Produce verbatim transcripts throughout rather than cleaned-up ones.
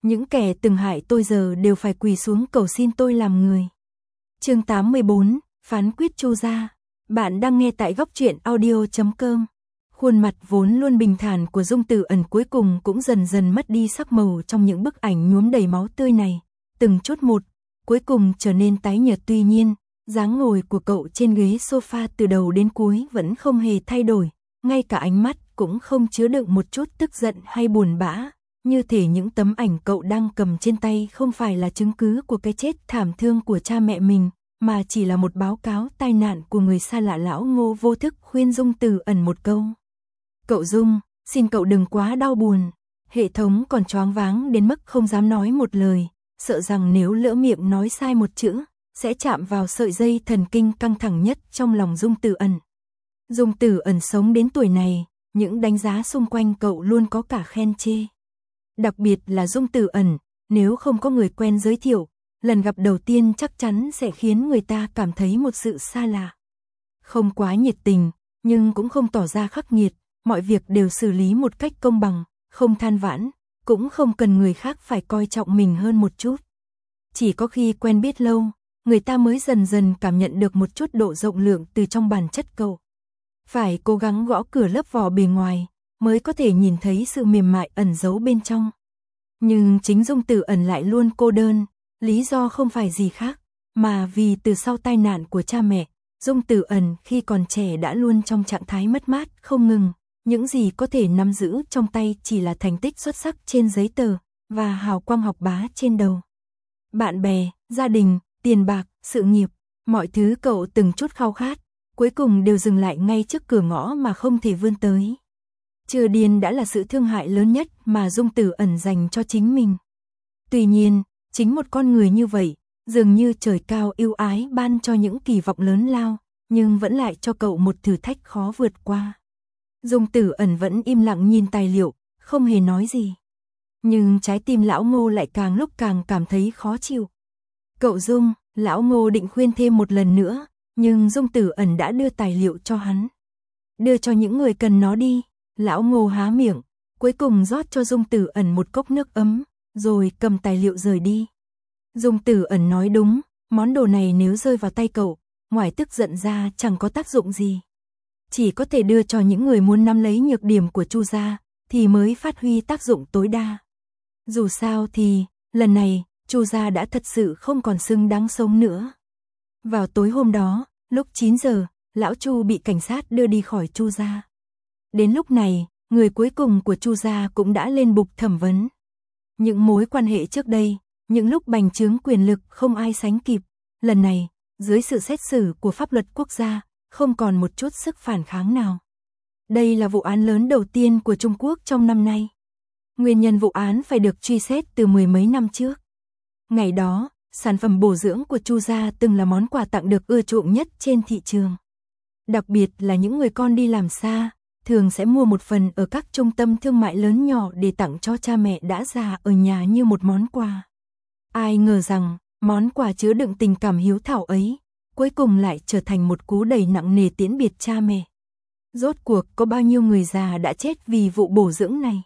Những kẻ từng hại tôi giờ đều phải quỳ xuống cầu xin tôi làm người. Chương tám mươi bốn, phán quyết Chu gia. Bạn đang nghe tại góc truyện audio chấm com. Khuôn mặt vốn luôn bình thản của Dung Tử Ẩn cuối cùng cũng dần dần mất đi sắc màu trong những bức ảnh nhuốm đầy máu tươi này, từng chút một, cuối cùng trở nên tái nhợt. Tuy nhiên, dáng ngồi của cậu trên ghế sofa từ đầu đến cuối vẫn không hề thay đổi, ngay cả ánh mắt cũng không chứa đựng một chút tức giận hay buồn bã, như thể những tấm ảnh cậu đang cầm trên tay không phải là chứng cứ của cái chết thảm thương của cha mẹ mình, mà chỉ là một báo cáo tai nạn của người xa lạ. Lão Ngô vô thức khuyên Dung Tử Ẩn một câu. Cậu Dung, xin cậu đừng quá đau buồn. Hệ thống còn choáng váng đến mức không dám nói một lời, sợ rằng nếu lỡ miệng nói sai một chữ, sẽ chạm vào sợi dây thần kinh căng thẳng nhất trong lòng Dung Tử Ẩn. Dung Tử Ẩn sống đến tuổi này, những đánh giá xung quanh cậu luôn có cả khen chê. Đặc biệt là Dung Tử Ẩn, nếu không có người quen giới thiệu, lần gặp đầu tiên chắc chắn sẽ khiến người ta cảm thấy một sự xa lạ. Không quá nhiệt tình, nhưng cũng không tỏ ra khắc nghiệt, mọi việc đều xử lý một cách công bằng, không than vãn, cũng không cần người khác phải coi trọng mình hơn một chút. Chỉ có khi quen biết lâu, người ta mới dần dần cảm nhận được một chút độ rộng lượng từ trong bản chất cậu. Phải cố gắng gõ cửa lớp vỏ bề ngoài, mới có thể nhìn thấy sự mềm mại ẩn giấu bên trong. Nhưng chính Dung Tử Ẩn lại luôn cô đơn, lý do không phải gì khác, mà vì từ sau tai nạn của cha mẹ, Dung Tử Ẩn khi còn trẻ đã luôn trong trạng thái mất mát không ngừng, những gì có thể nắm giữ trong tay chỉ là thành tích xuất sắc trên giấy tờ, và hào quang học bá trên đầu. Bạn bè, gia đình, tiền bạc, sự nghiệp, mọi thứ cậu từng chút khao khát, cuối cùng đều dừng lại ngay trước cửa ngõ mà không thể vươn tới. Chưa điên đã là sự thương hại lớn nhất mà Dung Tử Ẩn dành cho chính mình. Tuy nhiên, chính một con người như vậy, dường như trời cao ưu ái ban cho những kỳ vọng lớn lao, nhưng vẫn lại cho cậu một thử thách khó vượt qua. Dung Tử Ẩn vẫn im lặng nhìn tài liệu, không hề nói gì. Nhưng trái tim lão Ngô lại càng lúc càng cảm thấy khó chịu. Cậu Dung, lão Ngô định khuyên thêm một lần nữa, nhưng Dung Tử Ẩn đã đưa tài liệu cho hắn. Đưa cho những người cần nó đi. Lão Ngô há miệng, cuối cùng rót cho Dung Tử Ẩn một cốc nước ấm, rồi cầm tài liệu rời đi. Dung Tử Ẩn nói đúng, món đồ này nếu rơi vào tay cậu, ngoài tức giận ra chẳng có tác dụng gì. Chỉ có thể đưa cho những người muốn nắm lấy nhược điểm của Chu gia, thì mới phát huy tác dụng tối đa. Dù sao thì, lần này, Chu gia đã thật sự không còn xứng đáng sống nữa. Vào tối hôm đó, lúc chín giờ, lão Chu bị cảnh sát đưa đi khỏi Chu gia. Đến lúc này, người cuối cùng của Chu gia cũng đã lên bục thẩm vấn. Những mối quan hệ trước đây, những lúc bành trướng quyền lực không ai sánh kịp, lần này, dưới sự xét xử của pháp luật quốc gia, không còn một chút sức phản kháng nào. Đây là vụ án lớn đầu tiên của Trung Quốc trong năm nay. Nguyên nhân vụ án phải được truy xét từ mười mấy năm trước. Ngày đó, sản phẩm bổ dưỡng của Chu gia từng là món quà tặng được ưa chuộng nhất trên thị trường. Đặc biệt là những người con đi làm xa, thường sẽ mua một phần ở các trung tâm thương mại lớn nhỏ để tặng cho cha mẹ đã già ở nhà như một món quà. Ai ngờ rằng, món quà chứa đựng tình cảm hiếu thảo ấy, cuối cùng lại trở thành một cú đầy nặng nề tiễn biệt cha mẹ. Rốt cuộc có bao nhiêu người già đã chết vì vụ bổ dưỡng này?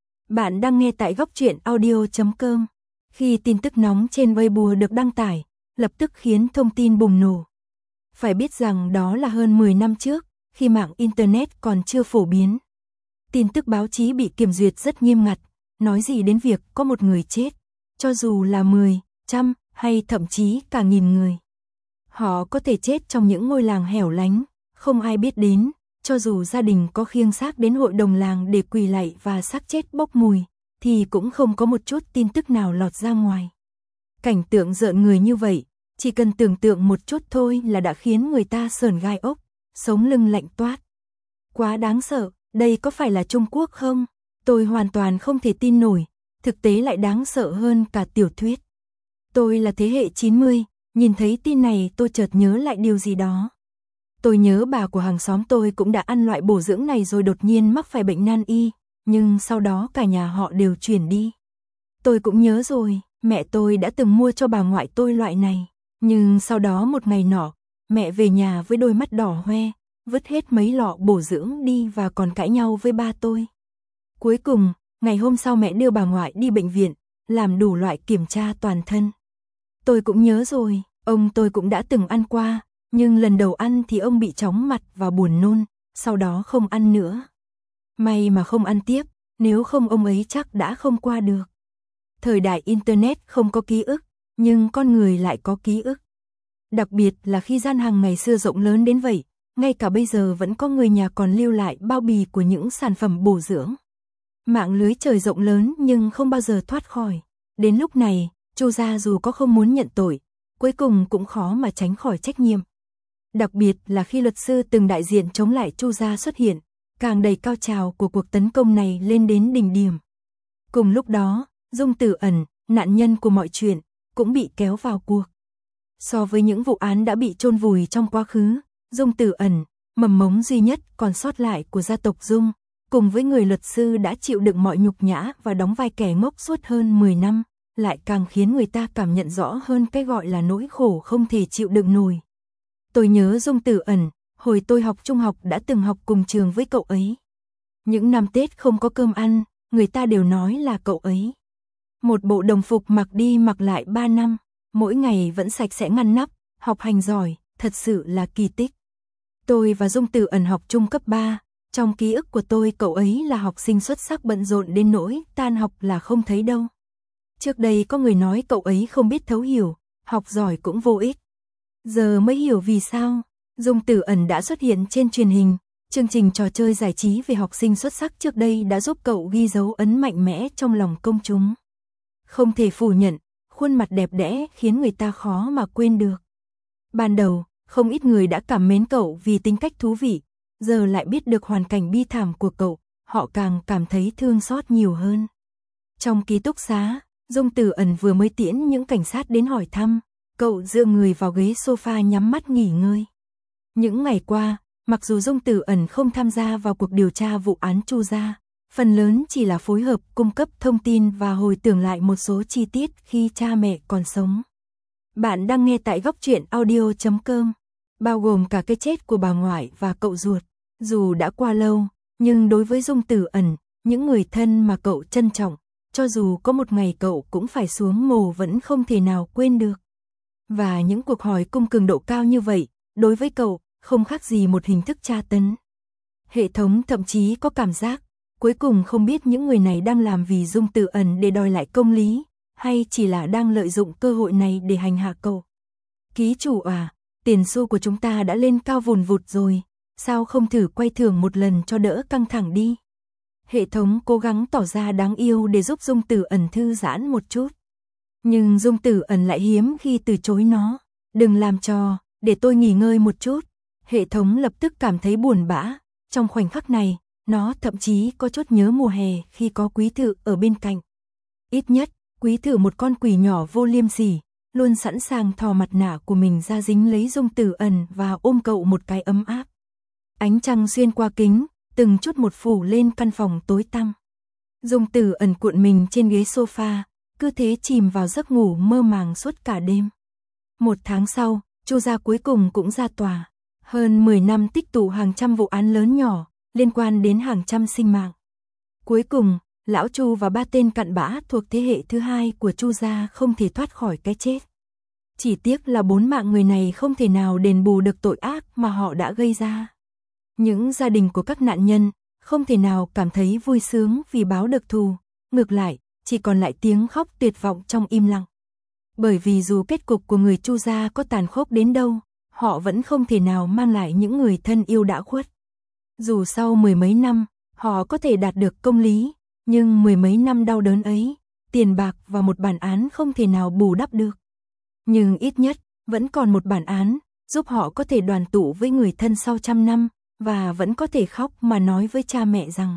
Bạn đang nghe tại góc truyện audio chấm com. Khi tin tức nóng trên Weibo được đăng tải, lập tức khiến thông tin bùng nổ. Phải biết rằng đó là hơn mười năm trước, khi mạng Internet còn chưa phổ biến. Tin tức báo chí bị kiểm duyệt rất nghiêm ngặt, nói gì đến việc có một người chết, cho dù là mười, trăm hay thậm chí cả nghìn người. Họ có thể chết trong những ngôi làng hẻo lánh, không ai biết đến, cho dù gia đình có khiêng xác đến hội đồng làng để quỳ lạy và xác chết bốc mùi, thì cũng không có một chút tin tức nào lọt ra ngoài. Cảnh tượng rợn người như vậy, chỉ cần tưởng tượng một chút thôi là đã khiến người ta sởn gai ốc, sống lưng lạnh toát. Quá đáng sợ, đây có phải là Trung Quốc không? Tôi hoàn toàn không thể tin nổi, thực tế lại đáng sợ hơn cả tiểu thuyết. Tôi là thế hệ chín mươi, nhìn thấy tin này tôi chợt nhớ lại điều gì đó. Tôi nhớ bà của hàng xóm tôi cũng đã ăn loại bổ dưỡng này rồi đột nhiên mắc phải bệnh nan y, nhưng sau đó cả nhà họ đều chuyển đi. Tôi cũng nhớ rồi, mẹ tôi đã từng mua cho bà ngoại tôi loại này, nhưng sau đó một ngày nọ, mẹ về nhà với đôi mắt đỏ hoe, vứt hết mấy lọ bổ dưỡng đi và còn cãi nhau với ba tôi. Cuối cùng, ngày hôm sau mẹ đưa bà ngoại đi bệnh viện, làm đủ loại kiểm tra toàn thân. Tôi cũng nhớ rồi, ông tôi cũng đã từng ăn qua, nhưng lần đầu ăn thì ông bị chóng mặt và buồn nôn, sau đó không ăn nữa. May mà không ăn tiếp, nếu không ông ấy chắc đã không qua được. Thời đại Internet không có ký ức, nhưng con người lại có ký ức. Đặc biệt là khi gian hàng ngày xưa rộng lớn đến vậy, ngay cả bây giờ vẫn có người nhà còn lưu lại bao bì của những sản phẩm bổ dưỡng. Mạng lưới trời rộng lớn nhưng không bao giờ thoát khỏi. Đến lúc này, Chu gia dù có không muốn nhận tội, cuối cùng cũng khó mà tránh khỏi trách nhiệm. Đặc biệt là khi luật sư từng đại diện chống lại Chu gia xuất hiện, càng đầy cao trào của cuộc tấn công này lên đến đỉnh điểm. Cùng lúc đó, Dung Tử Ẩn, nạn nhân của mọi chuyện, cũng bị kéo vào cuộc. So với những vụ án đã bị chôn vùi trong quá khứ, Dung Tử Ẩn, mầm mống duy nhất còn sót lại của gia tộc Dung, cùng với người luật sư đã chịu đựng mọi nhục nhã và đóng vai kẻ ngốc suốt hơn mười năm, lại càng khiến người ta cảm nhận rõ hơn cái gọi là nỗi khổ không thể chịu đựng nổi. Tôi nhớ Dung Tử Ẩn, hồi tôi học trung học đã từng học cùng trường với cậu ấy. Những năm Tết không có cơm ăn, người ta đều nói là cậu ấy. Một bộ đồng phục mặc đi mặc lại ba năm, mỗi ngày vẫn sạch sẽ ngăn nắp, học hành giỏi, thật sự là kỳ tích. Tôi và Dung Tử Ẩn học chung cấp ba, trong ký ức của tôi cậu ấy là học sinh xuất sắc bận rộn đến nỗi tan học là không thấy đâu. Trước đây có người nói cậu ấy không biết thấu hiểu, học giỏi cũng vô ích. Giờ mới hiểu vì sao, Dung Tử Ẩn đã xuất hiện trên truyền hình, chương trình trò chơi giải trí về học sinh xuất sắc trước đây đã giúp cậu ghi dấu ấn mạnh mẽ trong lòng công chúng. Không thể phủ nhận, khuôn mặt đẹp đẽ khiến người ta khó mà quên được. Ban đầu, không ít người đã cảm mến cậu vì tính cách thú vị, giờ lại biết được hoàn cảnh bi thảm của cậu, họ càng cảm thấy thương xót nhiều hơn. Trong ký túc xá, Dung Tử Ẩn vừa mới tiễn những cảnh sát đến hỏi thăm, cậu dựa người vào ghế sofa nhắm mắt nghỉ ngơi. Những ngày qua, mặc dù Dung Tử Ẩn không tham gia vào cuộc điều tra vụ án Chu gia, phần lớn chỉ là phối hợp cung cấp thông tin và hồi tưởng lại một số chi tiết khi cha mẹ còn sống. Bạn đang nghe tại góc truyện audio chấm com, bao gồm cả cái chết của bà ngoại và cậu ruột. Dù đã qua lâu, nhưng đối với Dung Tử Ẩn, những người thân mà cậu trân trọng, cho dù có một ngày cậu cũng phải xuống mồ vẫn không thể nào quên được. Và những cuộc hỏi cung cường độ cao như vậy, đối với cậu, không khác gì một hình thức tra tấn. Hệ thống thậm chí có cảm giác, cuối cùng không biết những người này đang làm vì Dung Tử Ẩn để đòi lại công lý, hay chỉ là đang lợi dụng cơ hội này để hành hạ cậu. Ký chủ à, tiền xu của chúng ta đã lên cao vùn vụt rồi, sao không thử quay thưởng một lần cho đỡ căng thẳng đi. Hệ thống cố gắng tỏ ra đáng yêu để giúp Dung Tử Ẩn thư giãn một chút. Nhưng Dung Tử Ẩn lại hiếm khi từ chối nó. Đừng làm trò, để tôi nghỉ ngơi một chút. Hệ thống lập tức cảm thấy buồn bã. Trong khoảnh khắc này, nó thậm chí có chút nhớ mùa hè khi có quý thự ở bên cạnh. Ít nhất, quý thự một con quỷ nhỏ vô liêm sỉ, luôn sẵn sàng thò mặt nạ của mình ra dính lấy Dung Tử Ẩn và ôm cậu một cái ấm áp. Ánh trăng xuyên qua kính, từng chút một phủ lên căn phòng tối tăm. Dung Tử Ẩn cuộn mình trên ghế sofa, cứ thế chìm vào giấc ngủ mơ màng suốt cả đêm. Một tháng sau, Chu gia cuối cùng cũng ra tòa. Hơn mười năm tích tụ hàng trăm vụ án lớn nhỏ, liên quan đến hàng trăm sinh mạng. Cuối cùng, lão Chu và ba tên cặn bã thuộc thế hệ thứ hai của Chu gia không thể thoát khỏi cái chết. Chỉ tiếc là bốn mạng người này không thể nào đền bù được tội ác mà họ đã gây ra. Những gia đình của các nạn nhân không thể nào cảm thấy vui sướng vì báo được thù, ngược lại, chỉ còn lại tiếng khóc tuyệt vọng trong im lặng. Bởi vì dù kết cục của người Chu gia có tàn khốc đến đâu, họ vẫn không thể nào mang lại những người thân yêu đã khuất. Dù sau mười mấy năm, họ có thể đạt được công lý, nhưng mười mấy năm đau đớn ấy, tiền bạc và một bản án không thể nào bù đắp được. Nhưng ít nhất, vẫn còn một bản án, giúp họ có thể đoàn tụ với người thân sau trăm năm, và vẫn có thể khóc mà nói với cha mẹ rằng: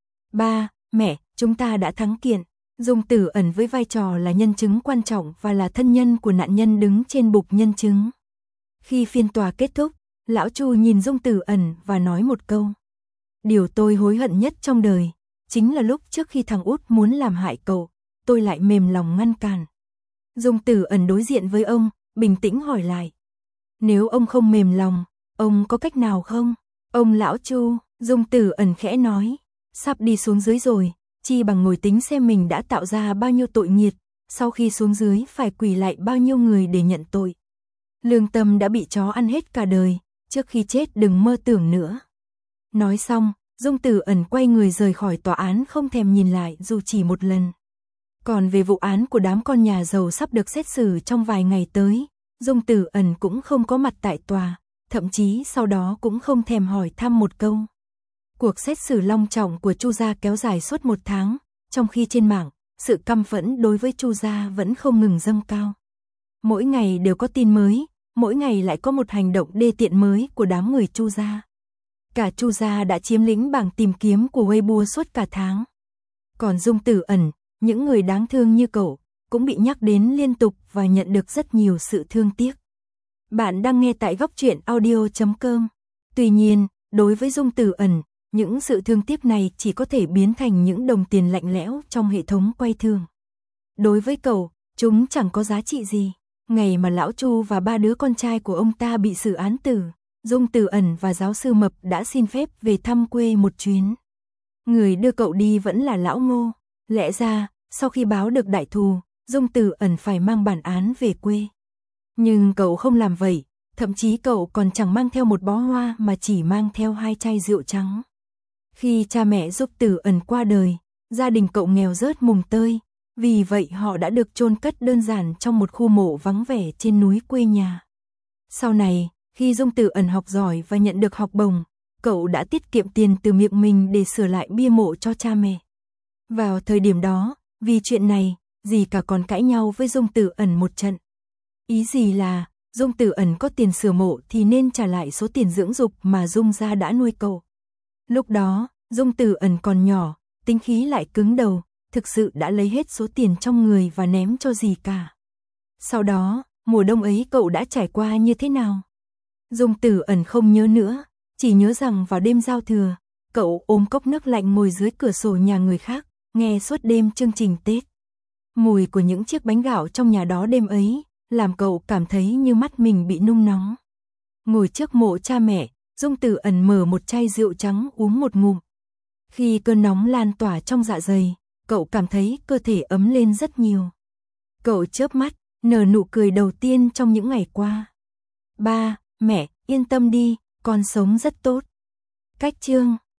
Ba, mẹ, chúng ta đã thắng kiện. Dung Tử Ẩn với vai trò là nhân chứng quan trọng và là thân nhân của nạn nhân đứng trên bục nhân chứng. Khi phiên tòa kết thúc, lão Chu nhìn Dung Tử Ẩn và nói một câu: Điều tôi hối hận nhất trong đời, chính là lúc trước khi thằng út muốn làm hại cậu, tôi lại mềm lòng ngăn cản. Dung Tử Ẩn đối diện với ông, bình tĩnh hỏi lại: Nếu ông không mềm lòng, ông có cách nào không? Ông lão Chu, Dung Tử Ẩn khẽ nói: Sắp đi xuống dưới rồi, chi bằng ngồi tính xem mình đã tạo ra bao nhiêu tội nghiệt, sau khi xuống dưới phải quỳ lại bao nhiêu người để nhận tội. Lương tâm đã bị chó ăn hết cả đời, trước khi chết đừng mơ tưởng nữa. Nói xong, Dung Tử Ẩn quay người rời khỏi tòa án không thèm nhìn lại dù chỉ một lần. Còn về vụ án của đám con nhà giàu sắp được xét xử trong vài ngày tới, Dung Tử Ẩn cũng không có mặt tại tòa, thậm chí sau đó cũng không thèm hỏi thăm một câu. Cuộc xét xử long trọng của Chu gia kéo dài suốt một tháng, trong khi trên mạng, sự căm phẫn đối với Chu gia vẫn không ngừng dâng cao. Mỗi ngày đều có tin mới, mỗi ngày lại có một hành động đê tiện mới của đám người Chu gia. Cả Chu gia đã chiếm lĩnh bảng tìm kiếm của Weibo suốt cả tháng. Còn Dung Tử Ẩn, những người đáng thương như cậu, cũng bị nhắc đến liên tục và nhận được rất nhiều sự thương tiếc. Bạn đang nghe tại góc truyện audio chấm com. Tuy nhiên, đối với Dung Tử Ẩn, những sự thương tiếc này chỉ có thể biến thành những đồng tiền lạnh lẽo trong hệ thống quay thương. Đối với cậu, chúng chẳng có giá trị gì. Ngày mà lão Chu và ba đứa con trai của ông ta bị xử án tử, Dung Tử Ẩn và giáo sư Mập đã xin phép về thăm quê một chuyến. Người đưa cậu đi vẫn là lão Ngô. Lẽ ra, sau khi báo được đại thù, Dung Tử Ẩn phải mang bản án về quê. Nhưng cậu không làm vậy, thậm chí cậu còn chẳng mang theo một bó hoa mà chỉ mang theo hai chai rượu trắng. Khi cha mẹ Dung Tử Ẩn qua đời, gia đình cậu nghèo rớt mùng tơi, vì vậy họ đã được chôn cất đơn giản trong một khu mộ vắng vẻ trên núi quê nhà. Sau này, khi Dung Tử Ẩn học giỏi và nhận được học bổng, cậu đã tiết kiệm tiền từ miệng mình để sửa lại bia mộ cho cha mẹ. Vào thời điểm đó, vì chuyện này, dì cả còn cãi nhau với Dung Tử Ẩn một trận. Ý gì là, Dung Tử Ẩn có tiền sửa mộ thì nên trả lại số tiền dưỡng dục mà Dung gia đã nuôi cậu. Lúc đó, Dung Tử Ẩn còn nhỏ, tính khí lại cứng đầu, thực sự đã lấy hết số tiền trong người và ném cho dì cả. Sau đó, mùa đông ấy cậu đã trải qua như thế nào? Dung Tử Ẩn không nhớ nữa, chỉ nhớ rằng vào đêm giao thừa, cậu ôm cốc nước lạnh ngồi dưới cửa sổ nhà người khác, nghe suốt đêm chương trình Tết. Mùi của những chiếc bánh gạo trong nhà đó đêm ấy, làm cậu cảm thấy như mắt mình bị nung nóng. Ngồi trước mộ cha mẹ, Dung Tử Ẩn mở một chai rượu trắng uống một ngụm. Khi cơn nóng lan tỏa trong dạ dày, cậu cảm thấy cơ thể ấm lên rất nhiều. Cậu chớp mắt, nở nụ cười đầu tiên trong những ngày qua. Ba, mẹ, yên tâm đi, con sống rất tốt. Cách chương